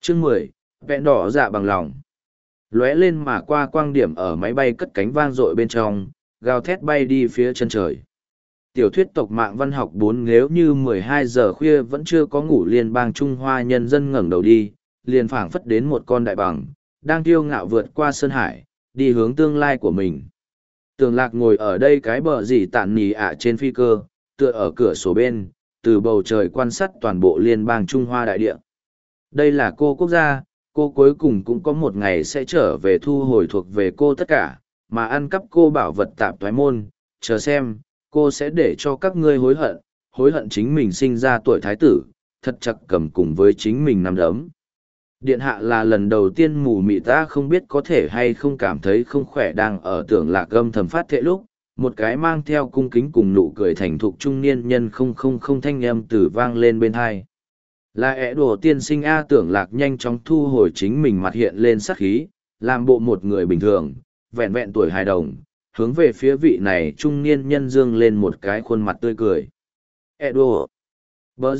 Chương 10, vẹn đỏ dạ bằng lòng. Lóe lên mà qua quang điểm ở máy bay cất cánh vang dội bên trong, gào thét bay đi phía chân trời. Tiểu thuyết tộc mạng văn học 4 nếu như 12 giờ khuya vẫn chưa có ngủ, liên bang Trung Hoa nhân dân ngẩng đầu đi, liền phảng phất đến một con đại bằng, đang kiêu ngạo vượt qua sơn hải, đi hướng tương lai của mình. Tưởng Lạc ngồi ở đây cái bờ dì tản nỉ ạ trên phi cơ, tựa ở cửa sổ bên, từ bầu trời quan sát toàn bộ liên bang Trung Hoa đại địa. Đây là cô quốc gia, cô cuối cùng cũng có một ngày sẽ trở về thu hồi thuộc về cô tất cả, mà ăn cắp cô bảo vật tạp thoái môn, chờ xem, cô sẽ để cho các ngươi hối hận chính mình sinh ra tuổi thái tử, thật chặt cầm cùng với chính mình nằm đấm. Điện hạ là lần đầu tiên mù mị, ta không biết có thể hay không cảm thấy không khỏe, đang ở Tưởng Lạc âm thầm phát thệ lúc, một cái mang theo cung kính cùng nụ cười thành thục trung niên nhân không thanh âm từ vang lên bên hai. Là ẻ đùa tiên sinh A. Tưởng Lạc nhanh chóng thu hồi chính mình, mặt hiện lên sắc khí, làm bộ một người bình thường, vẹn vẹn tuổi hài đồng, hướng về phía vị này trung niên nhân dương lên một cái khuôn mặt tươi cười. Ẻ đùa. Bờ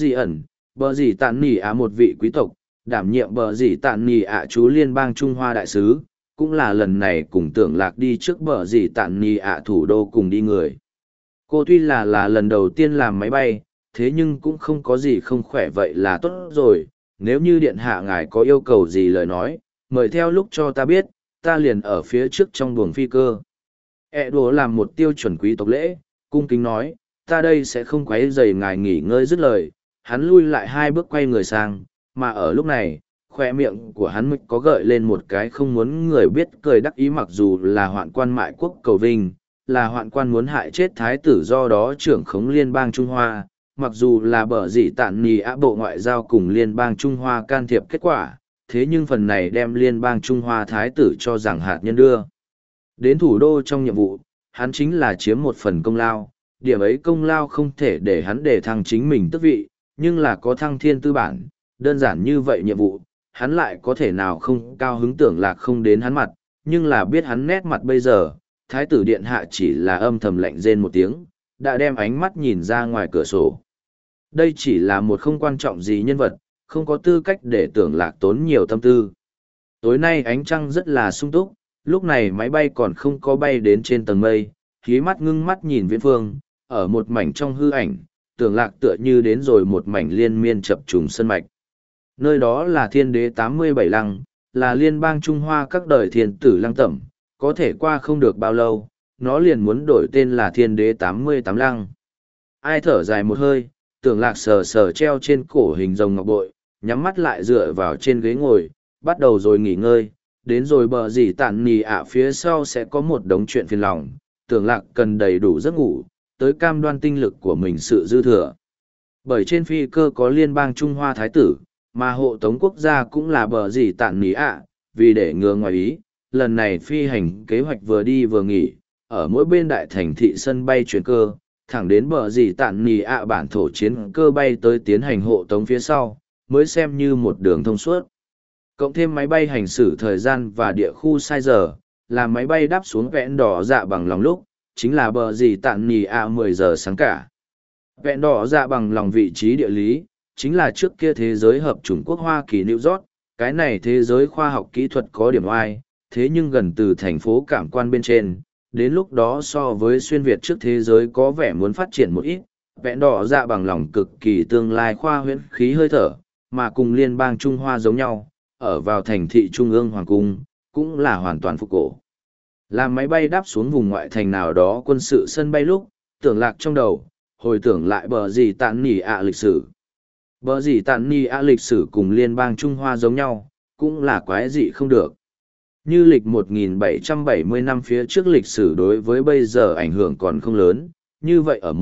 gì tạn nỉ ạ, một vị quý tộc, đảm nhiệm bờ gì tạn nỉ ạ chú liên bang Trung Hoa đại sứ, cũng là lần này cùng Tưởng Lạc đi trước bờ gì tạn nỉ ạ thủ đô cùng đi người. Cô tuy là lần đầu tiên làm máy bay, thế nhưng cũng không có gì không khỏe, vậy là tốt rồi. Nếu như điện hạ ngài có yêu cầu gì lời nói, mời theo lúc cho ta biết, ta liền ở phía trước trong buồng phi cơ. Đùa làm một tiêu chuẩn quý tộc lễ, cung kính nói, ta đây sẽ không quấy rầy ngài nghỉ ngơi. Dứt lời, hắn lui lại 2 bước quay người sang, mà ở lúc này, khoe miệng của hắn mới có gợi lên một cái không muốn người biết cười đắc ý. Mặc dù là hoạn quan mại quốc cầu vinh, là hoạn quan muốn hại chết thái tử do đó trưởng khống liên bang Trung Hoa, mặc dù là bờ dị tản nì ạ bộ ngoại giao cùng liên bang Trung Hoa can thiệp kết quả, thế nhưng phần này đem liên bang Trung Hoa thái tử cho rằng hạt nhân đưa đến thủ đô trong nhiệm vụ, hắn chính là chiếm một phần công lao. Điểm ấy công lao không thể để hắn để thăng chính mình tước vị, nhưng là có thăng thiên tư bản, đơn giản như vậy nhiệm vụ, hắn lại có thể nào không cao hứng. Tưởng Lạc không đến hắn mặt, nhưng là biết hắn nét mặt bây giờ, thái tử điện hạ chỉ là âm thầm lạnh rên một tiếng, đã đem ánh mắt nhìn ra ngoài cửa sổ. Đây chỉ là một không quan trọng gì nhân vật, không có tư cách để Tưởng Lạc tốn nhiều tâm tư. Tối nay ánh trăng rất là sung túc, lúc này máy bay còn không có bay đến trên tầng mây, khí mắt ngưng mắt nhìn viễn phương, ở một mảnh trong hư ảnh, Tưởng Lạc tựa như đến rồi một mảnh liên miên chập trùng sơn mạch. Nơi đó là thiên đế 87 lăng, là liên bang Trung Hoa các đời thiên tử lăng tẩm, có thể qua không được bao lâu, nó liền muốn đổi tên là thiên đế 88 lăng. Ai thở dài một hơi, Tưởng Lạc sờ sờ treo trên cổ hình rồng ngọc bội, nhắm mắt lại dựa vào trên ghế ngồi, bắt đầu rồi nghỉ ngơi. Đến rồi bờ dì tản nì ạ phía sau sẽ có một đống chuyện phiền lòng, Tưởng Lạc cần đầy đủ giấc ngủ, tới cam đoan tinh lực của mình sự dư thừa. Bởi trên phi cơ có liên bang Trung Hoa thái tử, mà hộ tống quốc gia cũng là bờ dì tản nì ạ, vì để ngừa ngoài ý, lần này phi hành kế hoạch vừa đi vừa nghỉ, ở mỗi bên đại thành thị sân bay chuyển cơ, thẳng đến bờ dì tản nì ạ bản thổ chiến cơ bay tới tiến hành hộ tống phía sau, mới xem như một đường thông suốt. Cộng thêm máy bay hành xử thời gian và địa khu sai giờ, là máy bay đáp xuống vẹn đỏ dạ bằng lòng lúc, chính là bờ dì tản nì ạ 10 giờ sáng cả. Vẹn đỏ dạ bằng lòng vị trí địa lý, chính là trước kia thế giới hợp chủng quốc Hoa Kỳ New York, cái này thế giới khoa học kỹ thuật có điểm oai, thế nhưng gần từ thành phố cảm quan bên trên, đến lúc đó so với xuyên Việt trước thế giới có vẻ muốn phát triển một ít, vẹn đỏ dạ bằng lòng cực kỳ tương lai khoa huyễn khí hơi thở, mà cùng liên bang Trung Hoa giống nhau, ở vào thành thị Trung ương Hoàng Cung, cũng là hoàn toàn phục cổ. Làm máy bay đáp xuống vùng ngoại thành nào đó quân sự sân bay lúc, Tưởng Lạc trong đầu, hồi tưởng lại bờ dì tản nỉ ạ lịch sử. Bờ dì tản nỉ ạ lịch sử cùng liên bang Trung Hoa giống nhau, cũng là quái dị không được. Như lịch 1770 năm phía trước lịch sử đối với bây giờ ảnh hưởng còn không lớn, như vậy ở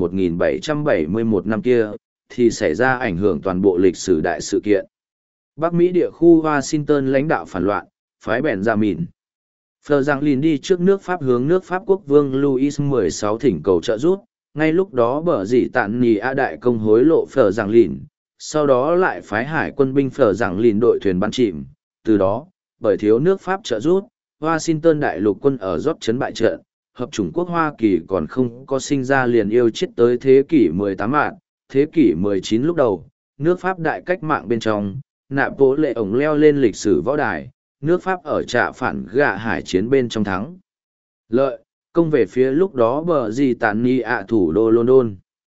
1771 năm kia, thì xảy ra ảnh hưởng toàn bộ lịch sử đại sự kiện. Bắc Mỹ địa khu Washington lãnh đạo phản loạn, phái bèn ra mìn. Phờ Giang Lìn đi trước nước Pháp hướng nước Pháp quốc vương Louis XVI thỉnh cầu trợ giúp, ngay lúc đó bờ dì tản nì a đại công hối lộ Phờ Giang Lìn, sau đó lại phái hải quân binh Phờ Giang Lìn đội thuyền bắn chìm, từ đó, bởi thiếu nước Pháp trợ giúp, Washington đại lục quân ở rót chấn bại trận, hợp chủng quốc Hoa Kỳ còn không có sinh ra liền yêu chết tới thế kỷ 18 mạng, thế kỷ 19 lúc đầu, nước Pháp đại cách mạng bên trong, nạ bố lệ ổng leo lên lịch sử võ đài, nước Pháp ở trạ phản gạ hải chiến bên trong thắng. Lợi, công về phía lúc đó bờ gì tàn ni ạ thủ đô London.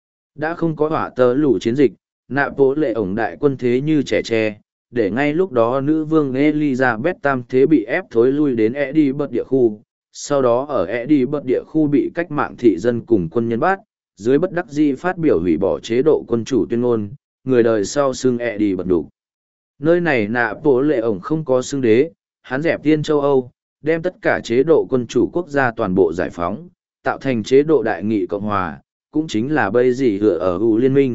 Đã không có hỏa tơ lũ chiến dịch, nạ bố lệ ổng đại quân thế như trẻ tre, để ngay lúc đó nữ vương Elizabeth tam thế bị ép thối lui đến Edinburgh địa khu. Sau đó ở Edinburgh địa khu bị cách mạng thị dân cùng quân nhân bắt, dưới bất đắc dĩ phát biểu hủy bỏ chế độ quân chủ tuyên ngôn, người đời sau xưng Edinburgh đủ. Nơi này nạ bố lệ ổng không có xưng đế, hắn dẹp tiên châu Âu, đem tất cả chế độ quân chủ quốc gia toàn bộ giải phóng, tạo thành chế độ đại nghị cộng hòa, cũng chính là bây gì hựa ở U liên minh.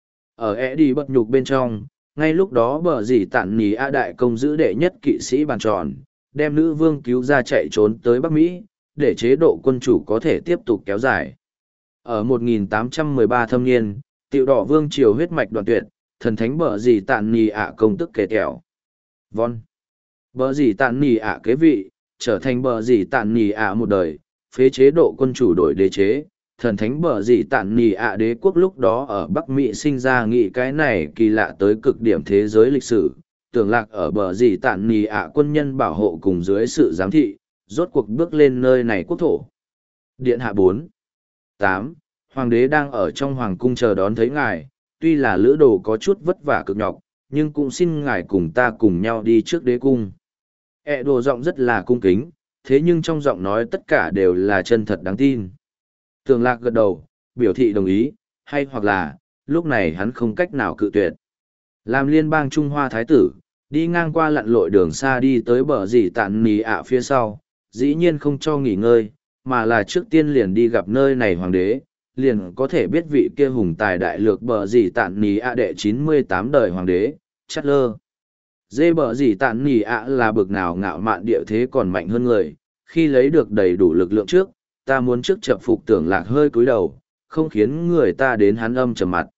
Ở Edinburgh nhục bên trong, ngay lúc đó bờ dì tản nì A đại công giữ đệ nhất kỵ sĩ bàn tròn, đem nữ vương cứu ra chạy trốn tới Bắc Mỹ, để chế độ quân chủ có thể tiếp tục kéo dài. Ở 1813 thâm niên, Tiểu đỏ vương triều huyết mạch đoạn tuyệt, thần thánh bờ dì tản nì ạ công tức kề kẹo. Von. Bờ dì tản nì ạ kế vị, trở thành bờ dì tản nì ạ một đời, phế chế độ quân chủ đổi đế chế. Thần thánh bờ dì tản nì ạ đế quốc lúc đó ở Bắc Mỹ sinh ra nghĩ cái này kỳ lạ tới cực điểm thế giới lịch sử, tưởng lạc ở bờ dì tản nì ạ quân nhân bảo hộ cùng dưới sự giám thị, rốt cuộc bước lên nơi này quốc thổ. Điện hạ 4. 8. Hoàng đế đang ở trong hoàng cung chờ đón thấy ngài, tuy là lữ đồ có chút vất vả cực nhọc, nhưng cũng xin ngài cùng ta cùng nhau đi trước đế cung. Đồ giọng rất là cung kính, thế nhưng trong giọng nói tất cả đều là chân thật đáng tin. Tường lạc gật đầu, biểu thị đồng ý, hay hoặc là, lúc này hắn không cách nào cự tuyệt. Làm liên bang Trung Hoa Thái tử, đi ngang qua lặn lội đường xa đi tới bờ dì tản nì ạ phía sau, dĩ nhiên không cho nghỉ ngơi, mà là trước tiên liền đi gặp nơi này hoàng đế, liền có thể biết vị kia hùng tài đại lược bờ dì tản nì ạ đệ 98 đời hoàng đế, Charles. Dê bờ dì tản nì ạ là bực nào ngạo mạn địa thế còn mạnh hơn người, khi lấy được đầy đủ lực lượng trước, ta muốn trước chập phục tưởng lạc hơi cúi đầu, không khiến người ta đến hắn âm trầm mặt.